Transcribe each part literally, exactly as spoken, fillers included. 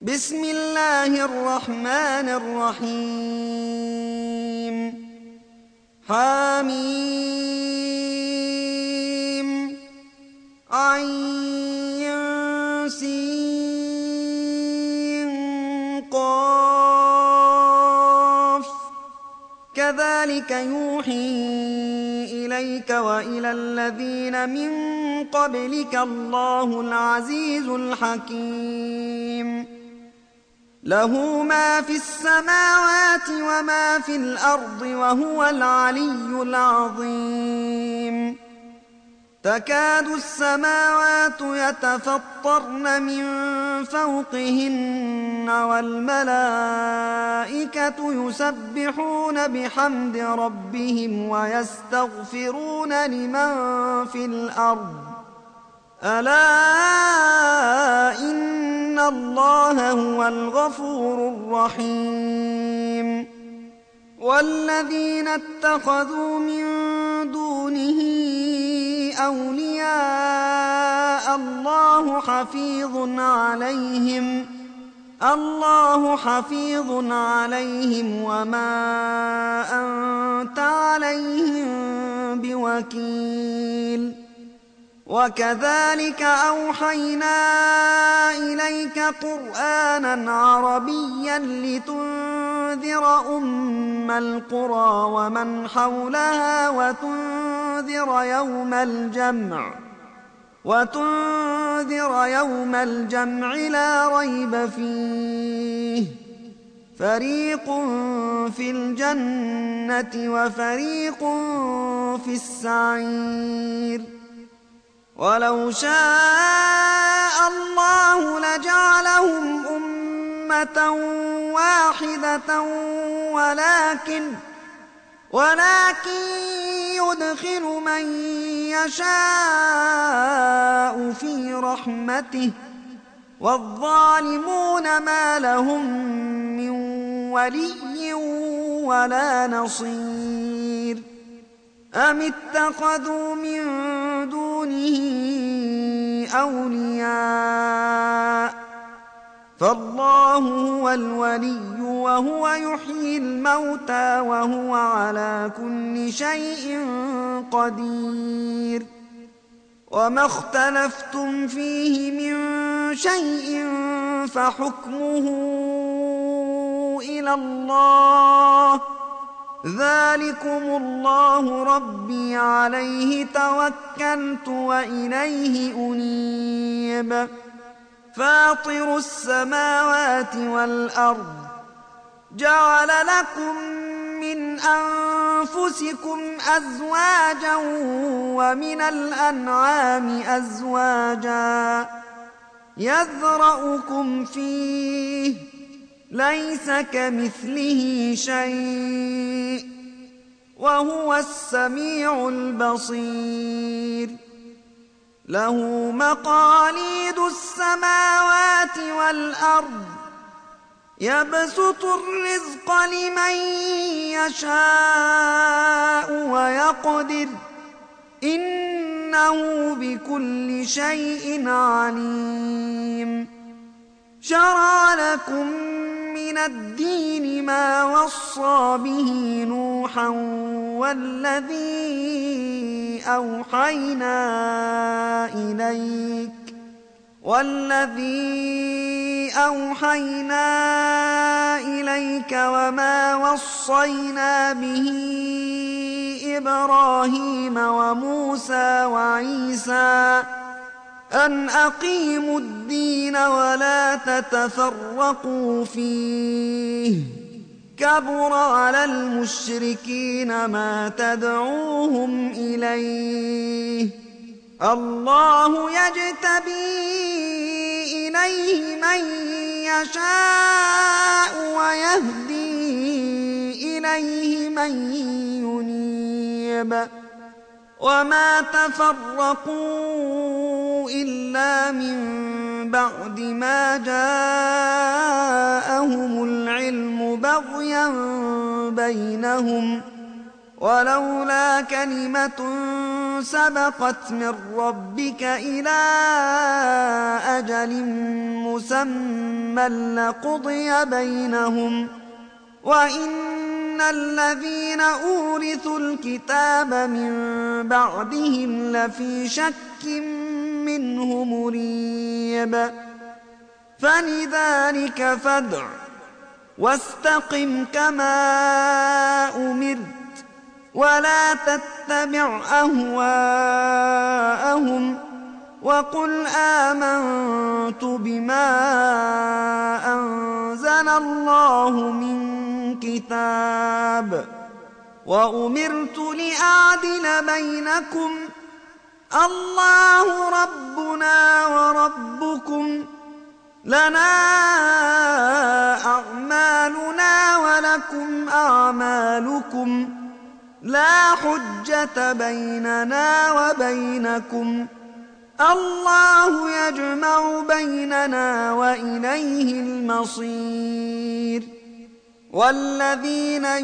بسم الله الرحمن الرحيم حميم عين سين قاف كذلك يوحي إليك وإلى الذين من قبلك الله العزيز الحكيم له ما في السماوات وما في الأرض وهو العلي العظيم تكاد السماوات يتفطرن من فوقهن والملائكة يسبحون بحمد ربهم ويستغفرون لمن في الأرض ألا إن الله هو الغفور الرحيم والذين اتخذوا من دونه أولياء الله حفيظ عليهم الله حفيظ عليهم وما أنت عليهم بوكيل وكذلك أوحينا إليك قرآنا عربيا لتنذر أم القرى ومن حولها وتنذر يوم الجمع وتنذر يوم الجمع لا ريب فيه فريق في الجنة وفريق في السعير ولو شاء الله لجعلهم أمة واحدة ولكن ولكن يدخل من يشاء في رحمته والظالمون ما لهم من ولي ولا نصير أم اتخذوا من دونه أولياء فالله هو الولي وهو يحيي الموتى وهو على كل شيء قدير وما اختلفتم فيه من شيء فحكمه إلى الله ذلكم الله ربي عليه توكلت وإليه أنيب فاطر السماوات والأرض جعل لكم من أنفسكم أزواجا ومن الأنعام أزواجا يذرأكم فيه ليس كمثله شيء وهو السميع البصير له مقاليد السماوات والأرض يبسط الرزق لمن يشاء ويقدر إنه بكل شيء عليم شرع لكم من الدين ما وصى به نوحا والذي أوحينا إليك والذي أوحينا إليك وما وصينا به إبراهيم وموسى وعيسى أن أقيموا الدين ولا تتفرقوا فيه كبر على المشركين ما تدعوهم إليه الله يجتبي إليه من يشاء ويهدي إليه من ينيب وما تفرقوا إلا من بعد ما جاءهم العلم بغيا بينهم ولولا كلمة سبقت من ربك إلى أجل مسمى لقضي بينهم وإن الذين أورثوا الكتاب من بعدهم لفي شك منه مريب فلذلك فادع واستقم كما أمرت ولا تتبع أهواءهم وقل آمنت بما أنزل الله من كتاب وأمرت لأعدل بينكم الله ربنا وربكم لنا أعمالنا ولكم أعمالكم لا حجة بيننا وبينكم الله يجمع بيننا وإليه المصير والذين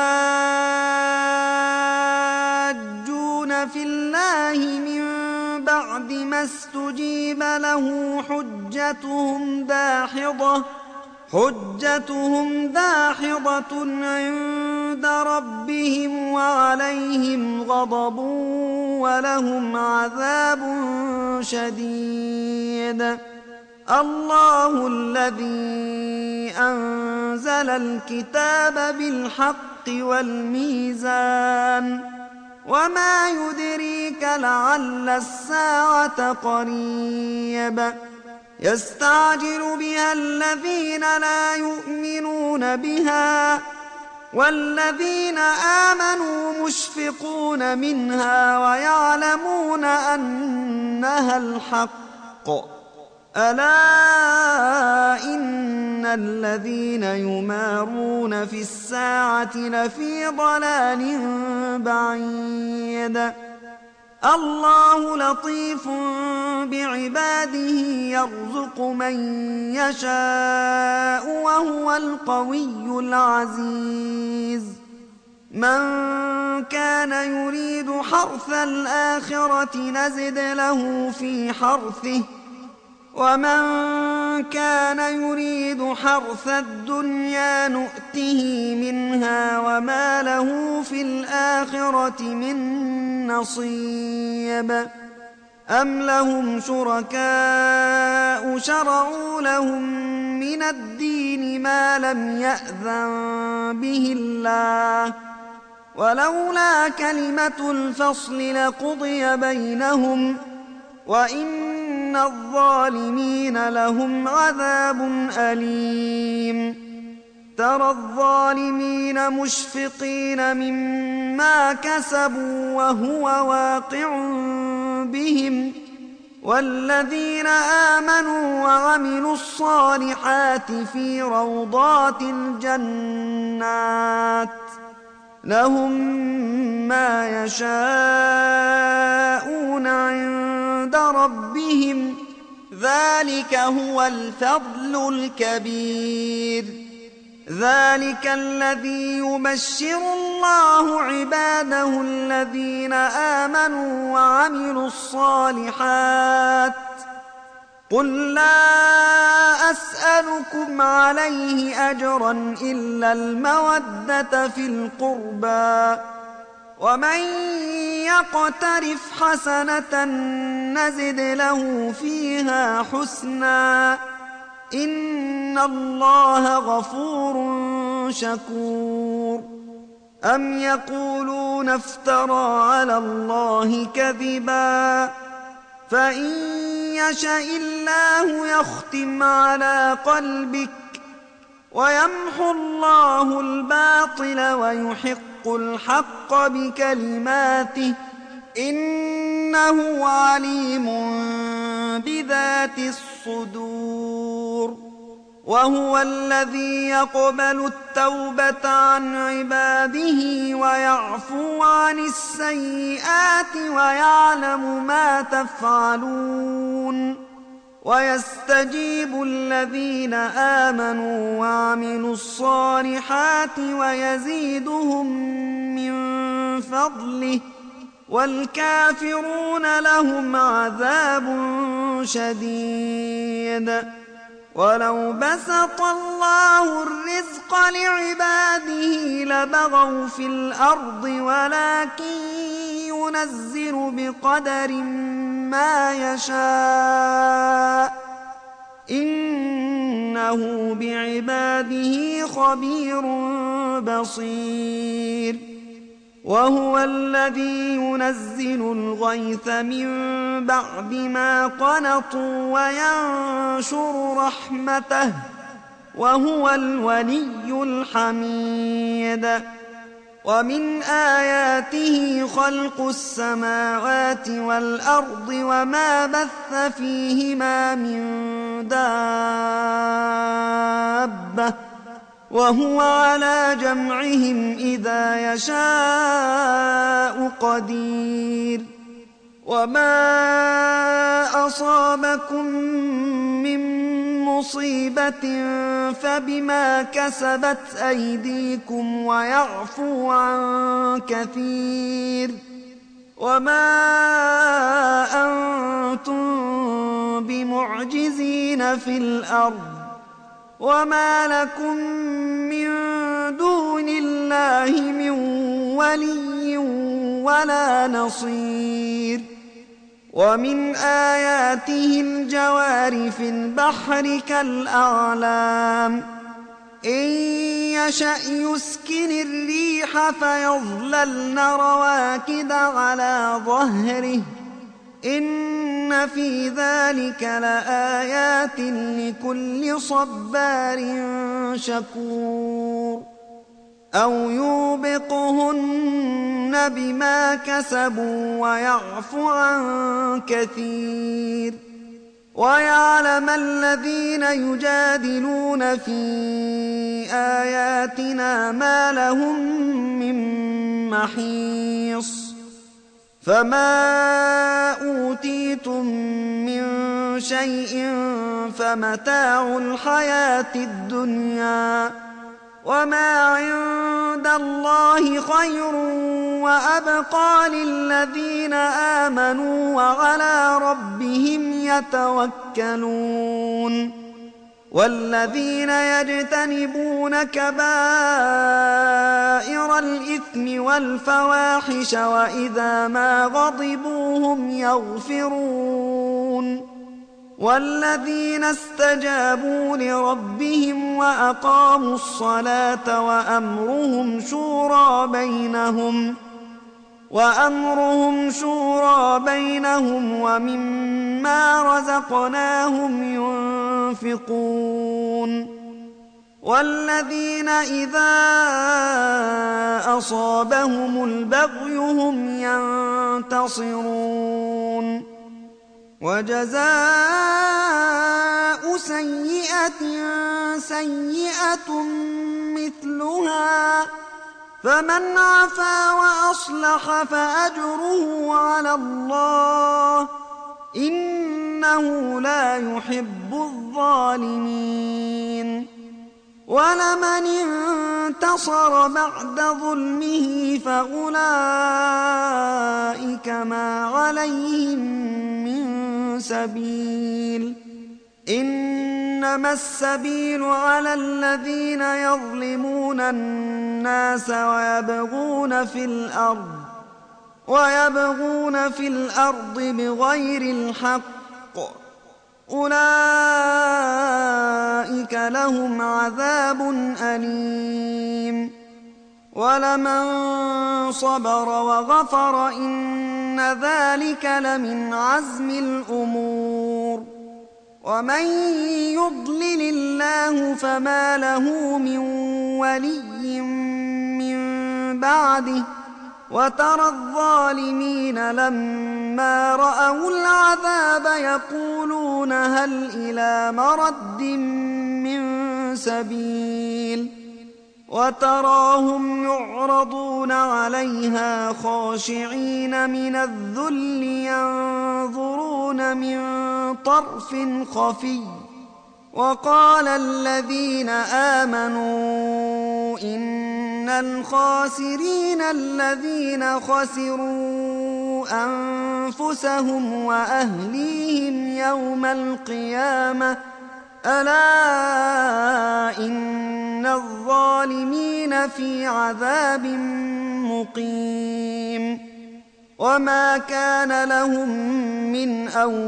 يحاجون في الله من بعد ما استجيب له حجتهم داحضة حجتهم داحضة عند ربهم وعليهم غضب ولهم عذاب شديد الله الذي أنزل الكتاب بالحق والميزان وما يدريك لعل الساعة قريب يستعجل بها الذين لا يؤمنون بها والذين آمنوا مشفقون منها ويعلمون أنها الحق ألا إن الذين يمارون في الساعة لفي ضلال بعيد الله لطيف بعباده يرزق من يشاء وهو القوي العزيز من كان يريد حرث الآخرة نزد له في حرثه ومن كان يريد حرث الدنيا نؤته منها وما له في الآخرة من نصيب أم لهم شركاء شرعوا لهم من الدين ما لم يأذن به الله ولولا كلمة الفصل لقضي بينهم وإن الظالمين لهم عذاب أليم ترى الظالمين مشفقين مما كسبوا وهو واقع بهم والذين آمنوا وعملوا الصالحات في روضات الجنات لهم ما يشاءون عند ربهم ذلك هو الفضل الكبير ذلك الذي يبشر الله عباده الذين آمنوا وعملوا الصالحات قل لا أسألكم عليه أجرا إلا المودة في القربى ومن يقترف حسنة نزد له فيها حسنا إن الله غفور شكور أم يقولون افترى على الله كذبا فإن يشأ الله يختم على قلبك ويمحو الله الباطل ويحق الحق بكلماته إنه عليم بذات الصدور وهو الذي يقبل التوبة عن عباده ويعفو عن السيئات ويعلم ما تفعلون ويستجيب الذين آمنوا وعملوا الصالحات ويزيدهم من فضله والكافرون لهم عذاب شديد. ولو بسط الله الرزق لعباده لبغوا في الأرض ولكن ينزل بقدر ما يشاء إنه بعباده خبير بصير. وهو الذي ينزل الغيث من بعد ما قنطوا وينشر رحمته وهو الولي الحميد. ومن آياته خلق السماوات والأرض وما بث فيهما من دابة وهو على جمعهم إذا يشاء قدير. وما أصابكم من مصيبة فبما كسبت أيديكم ويعفو عن كثير. وما أنتم بمعجزين في الأرض وما لكم من دون الله من ولي ولا نصير. ومن آياته الجوار في البحر كالأعلام إن يشأ يسكن الريح فيظللن رواكد على ظهره إن في ذلك لآيات لكل صبار شكور. أو يوبقهن بما كسبوا ويعفو عن كثير. ويعلم الذين يجادلون في آياتنا ما لهم من محيص. فما أوتيتم من شيء فمتاع الحياة الدنيا وما عند الله خير وأبقى للذين آمنوا وعلى ربهم يتوكلون. والذين يجتنبون كبائر الإثم والفواحش وإذا ما غضبوا هم يغفرون. والذين استجابوا لربهم وأقاموا الصلاة وأمرهم شورى بينهم وأمرهم شورى بينهم ومما رزقناهم ينفقون. والذين إذا أصابهم البغي هم ينتصرون. وجزاء سيئة سيئة مثلها فمن عفا وأصلح فأجره على الله إنه لا يحب الظالمين. ولمن انتصر بعد ظلمه فأولئك ما عليهم من سبيل إنما السبيل على الذين يظلمون الناس ويبغون في الأرض ويبغون في الأرض بغير الحق أولئك لهم عذاب أليم. ولمن صبر وغفر إن ذلك لمن عزم الأمور. ومن يضلل الله فما له من ولي من بعده وترى الظالمين لما رأوا العذاب يقولون هل إلى مرد من سبيل وتراهم يعرضون عليها خاشعين من الذل ينظرون من طرف خفي. وقال الذين آمنوا إن الخاسرين الذين خسروا أنفسهم وأهليهم يوم القيامة ألا إن الظالمين في عذاب مقيم وما كان لهم من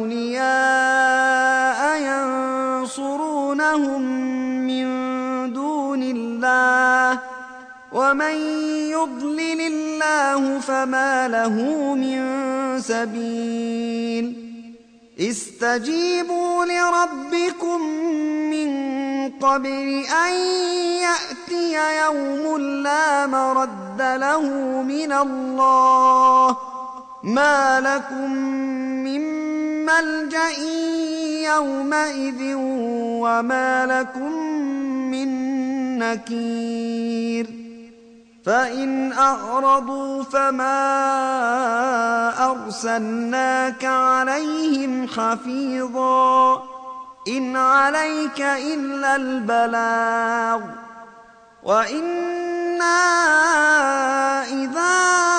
أولياء ينصرونهم من دون الله ومن يضلل الله فما له من سبيل استجيبوا لربكم من قبل أن يأتي يوم لا مرد له من الله ما لكم من ملجأ يومئذ وما لكم من نكير فإن أعرضوا فما أرسلناك عليهم حفيظا إن عليك إلا البلاغ وإنا إذا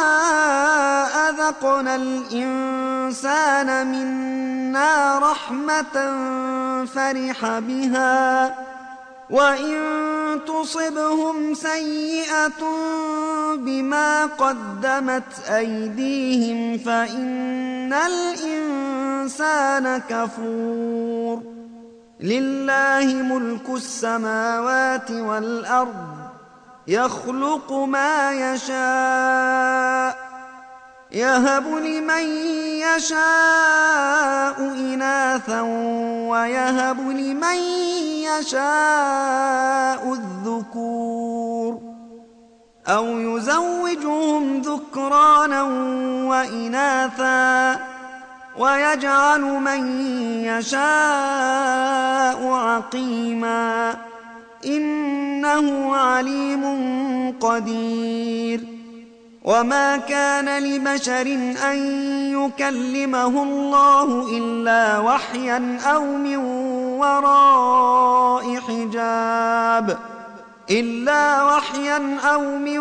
أذقنا الإنسان منا رحمة فرح بها وإن تصبهم سيئة بما قدمت أيديهم فإن الإنسان كفور لله ملك السماوات والأرض يخلق ما يشاء يهب لمن يشاء إناثا ويهب لمن يشاء الذكور أو يزوجهم ذكرانا وإناثا ويجعل من يشاء عقيما إنه عليم قدير وما كان لبشر أن يكلمه الله إلا وحيا أو من وراء حجاب إلا وحيا أو من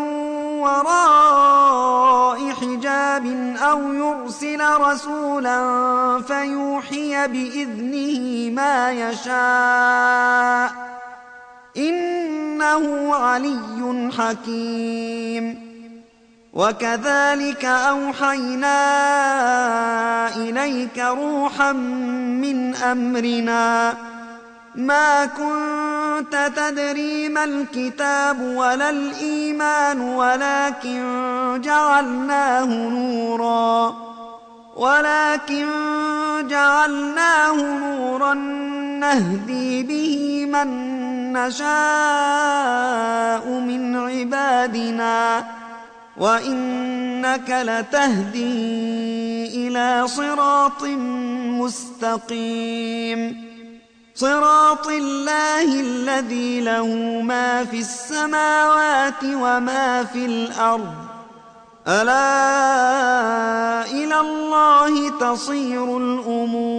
وراء حجاب أو يرسل رسولا فيوحي بإذنه ما يشاء إنه علي حكيم وكذلك أوحينا إليك روحا من أمرنا ما كنت تدري ما الكتاب ولا الإيمان ولكن جعلناه نورا ولكن جعلناه نورا نهدي به من نشاء من عبادنا وإنك لتهدي إلى صراط مستقيم صراط الله الذي له ما في السماوات وما في الأرض ألا إلى الله تصير الأمور